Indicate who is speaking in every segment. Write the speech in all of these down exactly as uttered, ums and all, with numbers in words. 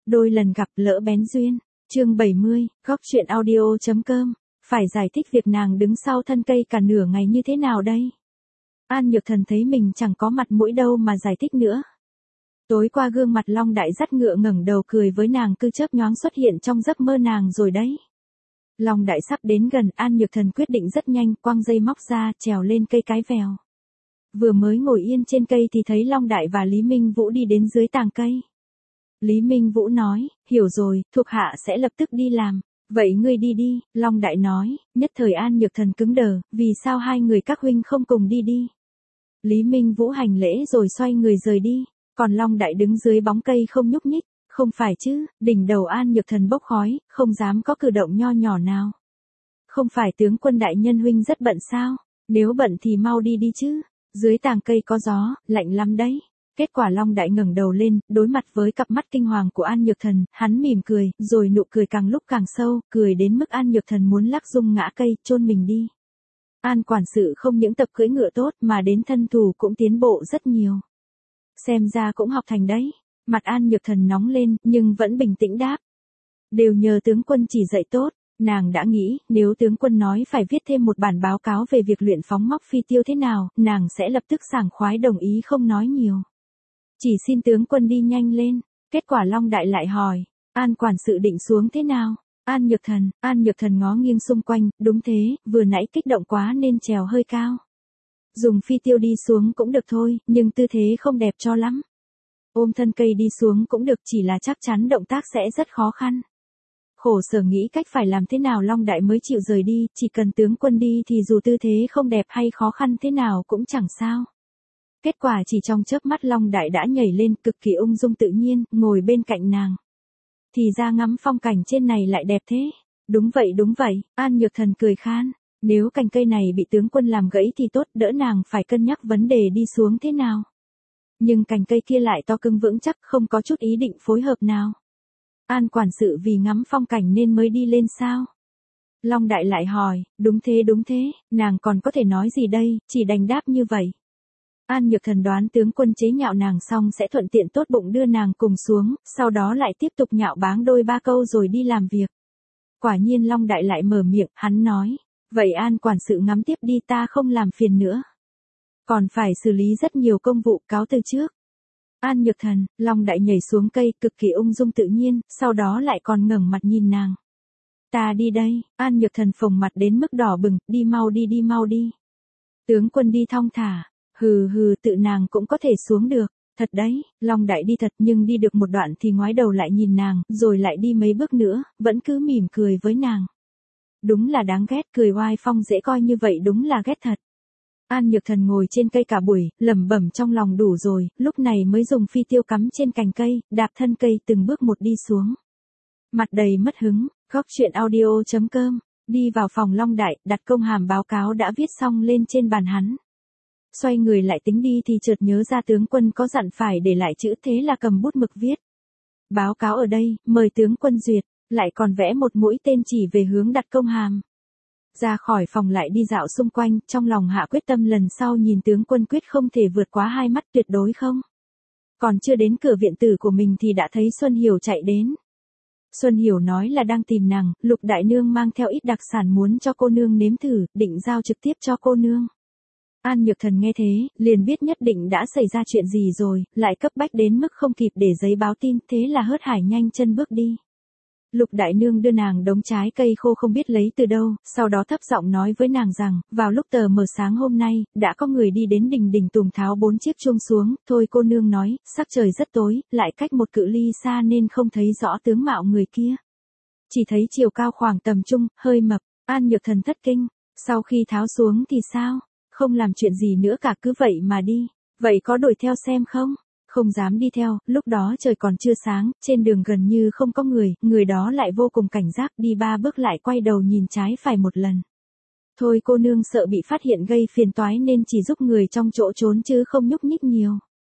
Speaker 1: Đôi lần gặp lỡ bén duyên. Chương bảy mươi, góc truyện audio chấm com. Phải giải thích việc nàng đứng sau thân cây cả nửa ngày như thế nào đây? An Nhược Thần thấy mình chẳng có mặt mũi đâu mà giải thích nữa. Tối qua gương mặt Long Đại dắt ngựa ngẩng đầu cười với nàng cứ chớp nhoáng xuất hiện trong giấc mơ nàng rồi đấy. Long Đại sắp đến gần, An Nhược Thần quyết định rất nhanh, quăng dây móc ra, trèo lên cây cái vèo. Vừa mới ngồi yên trên cây thì thấy Long Đại và Lý Minh Vũ đi đến dưới tàng cây. Lý Minh Vũ nói, hiểu rồi, thuộc hạ sẽ lập tức đi làm. Vậy ngươi đi đi, Long Đại nói, nhất thời An Nhược Thần cứng đờ, vì sao hai người các huynh không cùng đi đi. Lý Minh Vũ hành lễ rồi xoay người rời đi, còn Long Đại đứng dưới bóng cây không nhúc nhích, không phải chứ, đỉnh đầu An Nhược Thần bốc khói, không dám có cử động nho nhỏ nào. Không phải tướng quân đại nhân huynh rất bận sao, nếu bận thì mau đi đi chứ, dưới tàng cây có gió, lạnh lắm đấy. Kết quả Long Đại ngẩng đầu lên, đối mặt với cặp mắt kinh hoàng của An Nhược Thần, hắn mỉm cười, rồi nụ cười càng lúc càng sâu, cười đến mức An Nhược Thần muốn lắc rung ngã cây, chôn mình đi. An quản sự không những tập cưỡi ngựa tốt mà đến thân thủ cũng tiến bộ rất nhiều. Xem ra cũng học thành đấy. Mặt An Nhược Thần nóng lên, nhưng vẫn bình tĩnh đáp. Đều nhờ tướng quân chỉ dạy tốt. Nàng đã nghĩ, nếu tướng quân nói phải viết thêm một bản báo cáo về việc luyện phóng móc phi tiêu thế nào, nàng sẽ lập tức sảng khoái đồng ý không nói nhiều. Chỉ xin tướng quân đi nhanh lên. Kết quả Long Đại lại hỏi, An quản sự định xuống thế nào? An Nhược Thần, An Nhược Thần ngó nghiêng xung quanh, đúng thế, vừa nãy kích động quá nên trèo hơi cao. Dùng phi tiêu đi xuống cũng được thôi, nhưng tư thế không đẹp cho lắm. Ôm thân cây đi xuống cũng được, chỉ là chắc chắn động tác sẽ rất khó khăn. Khổ sở nghĩ cách phải làm thế nào Long Đại mới chịu rời đi, chỉ cần tướng quân đi thì dù tư thế không đẹp hay khó khăn thế nào cũng chẳng sao. Kết quả chỉ trong chớp mắt Long Đại đã nhảy lên cực kỳ ung dung tự nhiên, ngồi bên cạnh nàng. Thì ra ngắm phong cảnh trên này lại đẹp thế. Đúng vậy đúng vậy, An Nhược Thần cười khan. Nếu cành cây này bị tướng quân làm gãy thì tốt, đỡ nàng phải cân nhắc vấn đề đi xuống thế nào. Nhưng cành cây kia lại to cứng vững chắc, không có chút ý định phối hợp nào. An quản sự vì ngắm phong cảnh nên mới đi lên sao? Long Đại lại hỏi, đúng thế đúng thế, nàng còn có thể nói gì đây, chỉ đành đáp như vậy. An Nhược Thần đoán tướng quân chế nhạo nàng xong sẽ thuận tiện tốt bụng đưa nàng cùng xuống, sau đó lại tiếp tục nhạo báng đôi ba câu rồi đi làm việc. Quả nhiên Long Đại lại mở miệng, hắn nói, vậy An quản sự ngắm tiếp đi, ta không làm phiền nữa. Còn phải xử lý rất nhiều công vụ, cáo từ trước. An Nhược Thần, Long Đại nhảy xuống cây cực kỳ ung dung tự nhiên, sau đó lại còn ngẩng mặt nhìn nàng. Ta đi đây, An Nhược Thần phồng mặt đến mức đỏ bừng, đi mau đi đi mau đi. Tướng quân đi thong thả. Hừ hừ, tự nàng cũng có thể xuống được. Thật đấy, Long Đại đi thật, nhưng đi được một đoạn thì ngoái đầu lại nhìn nàng, rồi lại đi mấy bước nữa, vẫn cứ mỉm cười với nàng. Đúng là đáng ghét, cười oai phong dễ coi như vậy đúng là ghét thật. An Nhược Thần ngồi trên cây cả buổi, lẩm bẩm trong lòng đủ rồi, lúc này mới dùng phi tiêu cắm trên cành cây, đạp thân cây từng bước một đi xuống. Mặt đầy mất hứng, góc truyện audio chấm com, đi vào phòng Long Đại, đặt công hàm báo cáo đã viết xong lên trên bàn hắn. Xoay người lại tính đi thì chợt nhớ ra tướng quân có dặn phải để lại chữ, thế là cầm bút mực viết. Báo cáo ở đây, mời tướng quân duyệt, lại còn vẽ một mũi tên chỉ về hướng đặt công hàm. Ra khỏi phòng lại đi dạo xung quanh, trong lòng hạ quyết tâm lần sau nhìn tướng quân quyết không thể vượt quá hai mắt, tuyệt đối không. Còn chưa đến cửa viện tử của mình thì đã thấy Xuân Hiểu chạy đến. Xuân Hiểu nói là đang tìm nàng, Lục đại nương mang theo ít đặc sản muốn cho cô nương nếm thử, định giao trực tiếp cho cô nương. An Nhược Thần nghe thế, liền biết nhất định đã xảy ra chuyện gì rồi, lại cấp bách đến mức không kịp để giấy báo tin, thế là hớt hải nhanh chân bước đi. Lục đại nương đưa nàng đống trái cây khô không biết lấy từ đâu, sau đó thấp giọng nói với nàng rằng, vào lúc tờ mờ sáng hôm nay, đã có người đi đến đình đình tùng tháo bốn chiếc chuông xuống, thôi cô nương nói, sắc trời rất tối, lại cách một cự ly xa nên không thấy rõ tướng mạo người kia. Chỉ thấy chiều cao khoảng tầm trung, hơi mập. An Nhược Thần thất kinh, sau khi tháo xuống thì sao? Không làm chuyện gì nữa cả, cứ vậy mà đi. Vậy có đuổi theo xem không? Không dám đi theo, lúc đó trời còn chưa sáng, trên đường gần như không có người, người đó lại vô cùng cảnh giác, đi ba bước lại quay đầu nhìn trái phải một lần. Thôi cô nương sợ bị phát hiện gây phiền toái nên chỉ giúp người trong chỗ trốn chứ không nhúc nhích nhiều.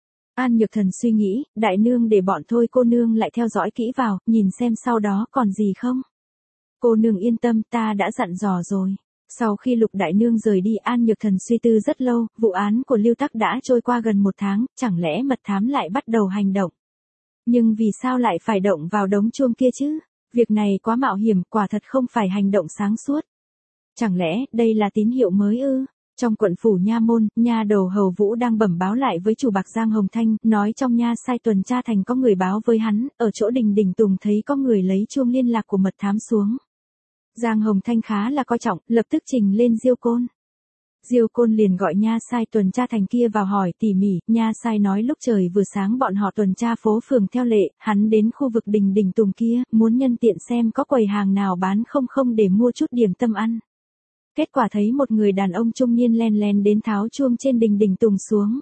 Speaker 1: An Nhược Thần suy nghĩ, đại nương để bọn thôi cô nương lại theo dõi kỹ vào, nhìn xem sau đó còn gì không. Cô nương yên tâm, ta đã dặn dò rồi. Sau khi Lục đại nương rời đi, An Nhược Thần suy tư rất lâu, vụ án của Lưu Tắc đã trôi qua gần một tháng, chẳng lẽ mật thám lại bắt đầu hành động. Nhưng vì sao lại phải động vào đống chuông kia chứ? Việc này quá mạo hiểm, quả thật không phải hành động sáng suốt. Chẳng lẽ đây là tín hiệu mới ư? Trong quận phủ Nha Môn, nha đầu Hầu Vũ đang bẩm báo lại với chủ bạc Giang Hồng Thanh, nói trong nha sai tuần tra thành có người báo với hắn, ở chỗ Đình Đình Tùng thấy có người lấy chuông liên lạc của mật thám xuống. Giang Hồng Thanh khá là coi trọng, lập tức trình lên Diêu Côn. Diêu Côn liền gọi nha sai tuần tra thành kia vào hỏi tỉ mỉ, nha sai nói lúc trời vừa sáng bọn họ tuần tra phố phường theo lệ, hắn đến khu vực Đình Đình Tùng kia, muốn nhân tiện xem có quầy hàng nào bán không không để mua chút điểm tâm ăn. Kết quả thấy một người đàn ông trung niên len len đến tháo chuông trên Đình Đình Tùng xuống.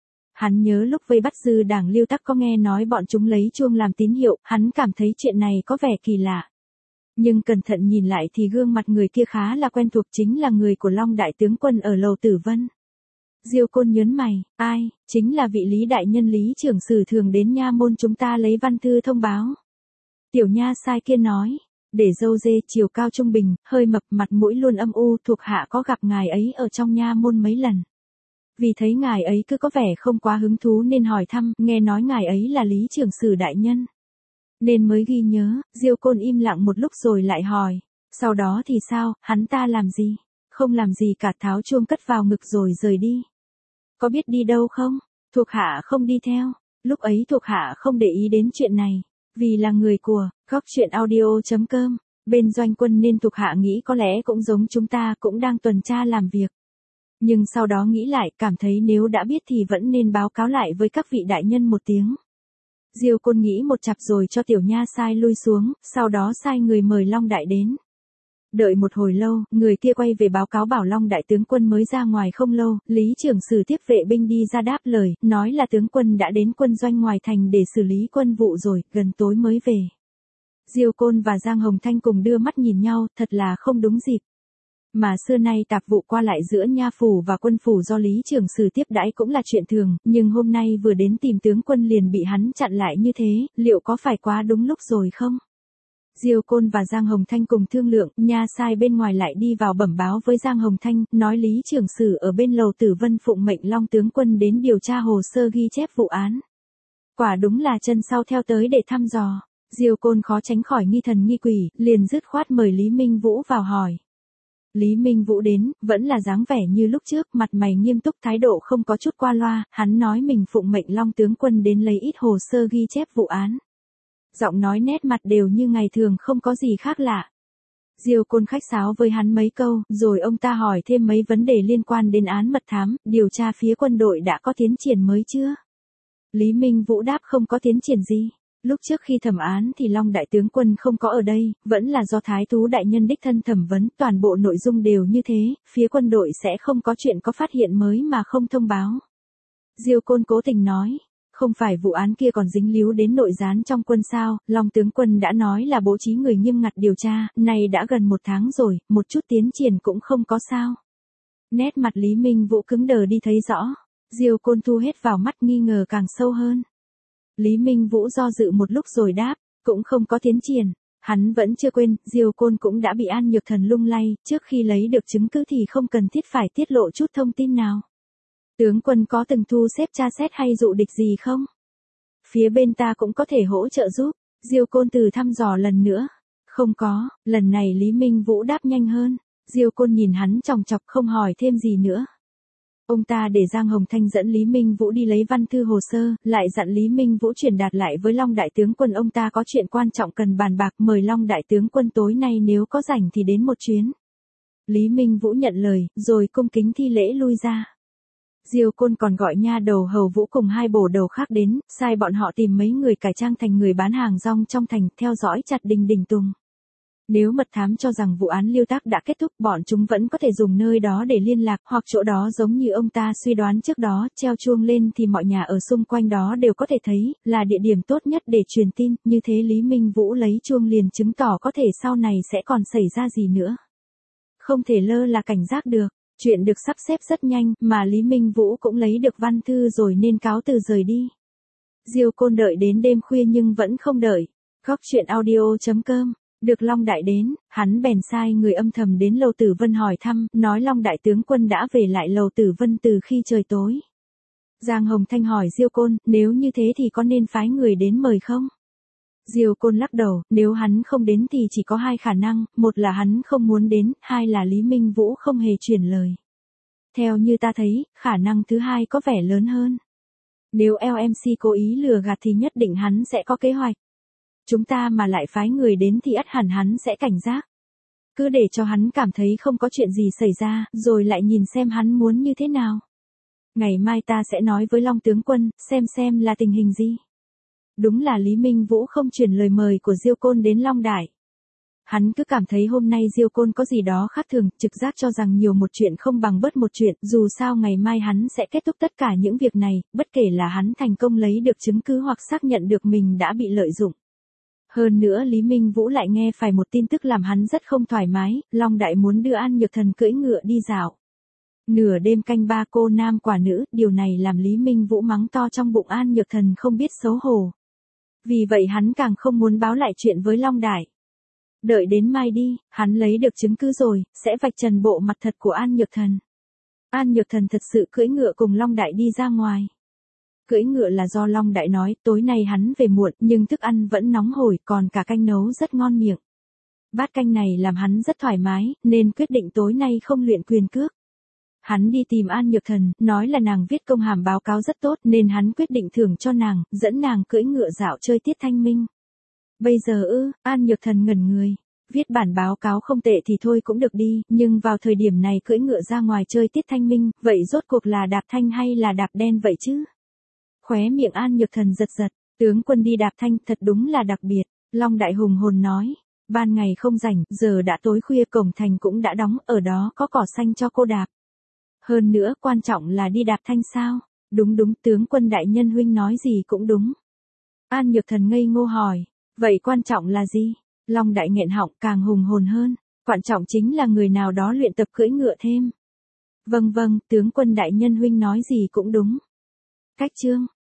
Speaker 1: Hắn nhớ lúc vây bắt dư đảng Lưu Tắc có nghe nói bọn chúng lấy chuông làm tín hiệu, hắn cảm thấy chuyện này có vẻ kỳ lạ. Nhưng cẩn thận nhìn lại thì gương mặt người kia khá là quen thuộc, chính là người của Long Đại Tướng Quân ở Lầu Tử Vân. Diêu Côn nhớn mày, ai, chính là vị Lý đại nhân Lý trưởng sử thường đến nha môn chúng ta lấy văn thư thông báo. Tiểu nha sai kia nói, để dâu dê chiều cao trung bình, hơi mập mặt mũi luôn âm u, thuộc hạ có gặp ngài ấy ở trong nha môn mấy lần. Vì thấy ngài ấy cứ có vẻ không quá hứng thú nên hỏi thăm, nghe nói ngài ấy là Lý trưởng sử đại nhân. Nên mới ghi nhớ. Diêu Côn im lặng một lúc rồi lại hỏi, sau đó thì sao, hắn ta làm gì? Không làm gì cả, tháo chuông cất vào ngực rồi rời đi. Có biết đi đâu không? Thuộc hạ không đi theo. Lúc ấy thuộc hạ không để ý đến chuyện này, vì là người của góc truyện audio chấm com, bên Doanh Quân nên thuộc hạ nghĩ có lẽ cũng giống chúng ta, cũng đang tuần tra làm việc. Nhưng sau đó nghĩ lại, cảm thấy nếu đã biết thì vẫn nên báo cáo lại với các vị đại nhân một tiếng. Diêu Côn nghĩ một chặp rồi cho tiểu nha sai lui xuống, sau đó sai người mời Long Đại đến. Đợi một hồi lâu, người kia quay về báo cáo bảo Long Đại tướng quân mới ra ngoài không lâu, Lý trưởng sử tiếp vệ binh đi ra đáp lời, nói là tướng quân đã đến quân doanh ngoài thành để xử lý quân vụ rồi, gần tối mới về. Diêu Côn và Giang Hồng Thanh cùng đưa mắt nhìn nhau, thật là không đúng dịp. Mà xưa nay tạp vụ qua lại giữa nha phủ và quân phủ do Lý trưởng sử tiếp đãi cũng là chuyện thường, nhưng hôm nay vừa đến tìm tướng quân liền bị hắn chặn lại như thế, liệu có phải quá đúng lúc rồi không? Diêu Côn và Giang Hồng Thanh cùng thương lượng, nha sai bên ngoài lại đi vào bẩm báo với Giang Hồng Thanh, nói Lý trưởng sử ở bên Lầu Tử Vân phụng mệnh Long tướng quân đến điều tra hồ sơ ghi chép vụ án. Quả đúng là chân sau theo tới để thăm dò. Diêu Côn khó tránh khỏi nghi thần nghi quỷ, liền dứt khoát mời Lý Minh Vũ vào hỏi. Lý Minh Vũ đến, vẫn là dáng vẻ như lúc trước, mặt mày nghiêm túc, thái độ không có chút qua loa, hắn nói mình phụng mệnh Long tướng quân đến lấy ít hồ sơ ghi chép vụ án. Giọng nói nét mặt đều như ngày thường, không có gì khác lạ. Diêu Côn khách sáo với hắn mấy câu, rồi ông ta hỏi thêm mấy vấn đề liên quan đến án mật thám, điều tra phía quân đội đã có tiến triển mới chưa? Lý Minh Vũ đáp không có tiến triển gì. Lúc trước khi thẩm án thì Long đại tướng quân không có ở đây, vẫn là do Thái thú đại nhân đích thân thẩm vấn, toàn bộ nội dung đều như thế, phía quân đội sẽ không có chuyện có phát hiện mới mà không thông báo. Diêu Côn cố tình nói, không phải vụ án kia còn dính líu đến nội gián trong quân sao, Long tướng quân đã nói là bố trí người nghiêm ngặt điều tra, này đã gần một tháng rồi, một chút tiến triển cũng không có sao. Nét mặt Lý Minh Vũ cứng đờ đi thấy rõ, Diêu Côn thu hết vào mắt, nghi ngờ càng sâu hơn. Lý Minh Vũ do dự một lúc rồi đáp, cũng không có tiến triển. Hắn vẫn chưa quên, Diêu Côn cũng đã bị An Nhược Thần lung lay, trước khi lấy được chứng cứ thì không cần thiết phải tiết lộ chút thông tin nào. Tướng quân có từng thu xếp tra xét hay dụ địch gì không? Phía bên ta cũng có thể hỗ trợ giúp. Diêu Côn từ thăm dò lần nữa. Không có, lần này Lý Minh Vũ đáp nhanh hơn. Diêu Côn nhìn hắn chòng chọc không hỏi thêm gì nữa. Ông ta để Giang Hồng Thanh dẫn Lý Minh Vũ đi lấy văn thư hồ sơ, lại dặn Lý Minh Vũ truyền đạt lại với Long đại tướng quân ông ta có chuyện quan trọng cần bàn bạc, mời Long đại tướng quân tối nay nếu có rảnh thì đến một chuyến. Lý Minh Vũ nhận lời, rồi cung kính thi lễ lui ra. Diêu Côn còn gọi nha đầu Hầu Vũ cùng hai bổ đầu khác đến, sai bọn họ tìm mấy người cải trang thành người bán hàng rong trong thành, theo dõi chặt Đình Đình Tùng. Nếu mật thám cho rằng vụ án Lưu Tác đã kết thúc, bọn chúng vẫn có thể dùng nơi đó để liên lạc, hoặc chỗ đó giống như ông ta suy đoán trước đó, treo chuông lên thì mọi nhà ở xung quanh đó đều có thể thấy, là địa điểm tốt nhất để truyền tin, như thế Lý Minh Vũ lấy chuông liền chứng tỏ có thể sau này sẽ còn xảy ra gì nữa. Không thể lơ là cảnh giác được, chuyện được sắp xếp rất nhanh, mà Lý Minh Vũ cũng lấy được văn thư rồi nên cáo từ rời đi. Diêu Côn đợi đến đêm khuya nhưng vẫn không đợi. Góc truyện audio chấm com. Được Long đại đến, hắn bèn sai người âm thầm đến Lầu Tử Vân hỏi thăm, nói Long đại tướng quân đã về lại Lầu Tử Vân từ khi trời tối. Giang Hồng Thanh hỏi Diêu Côn, nếu như thế thì có nên phái người đến mời không? Diêu Côn lắc đầu, nếu hắn không đến thì chỉ có hai khả năng, một là hắn không muốn đến, hai là Lý Minh Vũ không hề chuyển lời. Theo như ta thấy, khả năng thứ hai có vẻ lớn hơn. Nếu lờ em xê cố ý lừa gạt thì nhất định hắn sẽ có kế hoạch. Chúng ta mà lại phái người đến thì ắt hẳn hắn sẽ cảnh giác. Cứ để cho hắn cảm thấy không có chuyện gì xảy ra, rồi lại nhìn xem hắn muốn như thế nào. Ngày mai ta sẽ nói với Long tướng quân, xem xem là tình hình gì. Đúng là Lý Minh Vũ không chuyển lời mời của Diêu Côn đến Long Đài. Hắn cứ cảm thấy hôm nay Diêu Côn có gì đó khác thường, trực giác cho rằng nhiều một chuyện không bằng bớt một chuyện, dù sao ngày mai hắn sẽ kết thúc tất cả những việc này, bất kể là hắn thành công lấy được chứng cứ hoặc xác nhận được mình đã bị lợi dụng. Hơn nữa Lý Minh Vũ lại nghe phải một tin tức làm hắn rất không thoải mái, Long Đại muốn đưa An Nhược Thần cưỡi ngựa đi dạo. Nửa đêm canh ba cô nam quả nữ, điều này làm Lý Minh Vũ mắng to trong bụng An Nhược Thần không biết xấu hổ. Vì vậy hắn càng không muốn báo lại chuyện với Long Đại. Đợi đến mai đi, hắn lấy được chứng cứ rồi, sẽ vạch trần bộ mặt thật của An Nhược Thần. An Nhược Thần thật sự cưỡi ngựa cùng Long Đại đi ra ngoài. Cưỡi ngựa là do Long Đại nói, tối nay hắn về muộn, nhưng thức ăn vẫn nóng hổi, còn cả canh nấu rất ngon miệng. Bát canh này làm hắn rất thoải mái, nên quyết định tối nay không luyện quyền cước. Hắn đi tìm An Nhược Thần, nói là nàng viết công hàm báo cáo rất tốt, nên hắn quyết định thưởng cho nàng, dẫn nàng cưỡi ngựa dạo chơi tiết thanh minh. Bây giờ ư, An Nhược Thần ngẩn người. Viết bản báo cáo không tệ thì thôi cũng được đi, nhưng vào thời điểm này cưỡi ngựa ra ngoài chơi tiết thanh minh, vậy rốt cuộc là đạp thanh hay là đạp đen vậy chứ? Khóe miệng An Nhược Thần giật giật, tướng quân đi đạp thanh thật đúng là đặc biệt. Long Đại hùng hồn nói, ban ngày không rảnh, giờ đã tối khuya cổng thành cũng đã đóng, ở đó có cỏ xanh cho cô đạp. Hơn nữa quan trọng là đi đạp thanh sao? Đúng đúng, tướng quân đại nhân huynh nói gì cũng đúng. An Nhược Thần ngây ngô hỏi, vậy quan trọng là gì? Long Đại nghẹn họng càng hùng hồn hơn, quan trọng chính là người nào đó luyện tập cưỡi ngựa thêm. Vâng vâng, tướng quân đại nhân huynh nói gì cũng đúng. Cách chương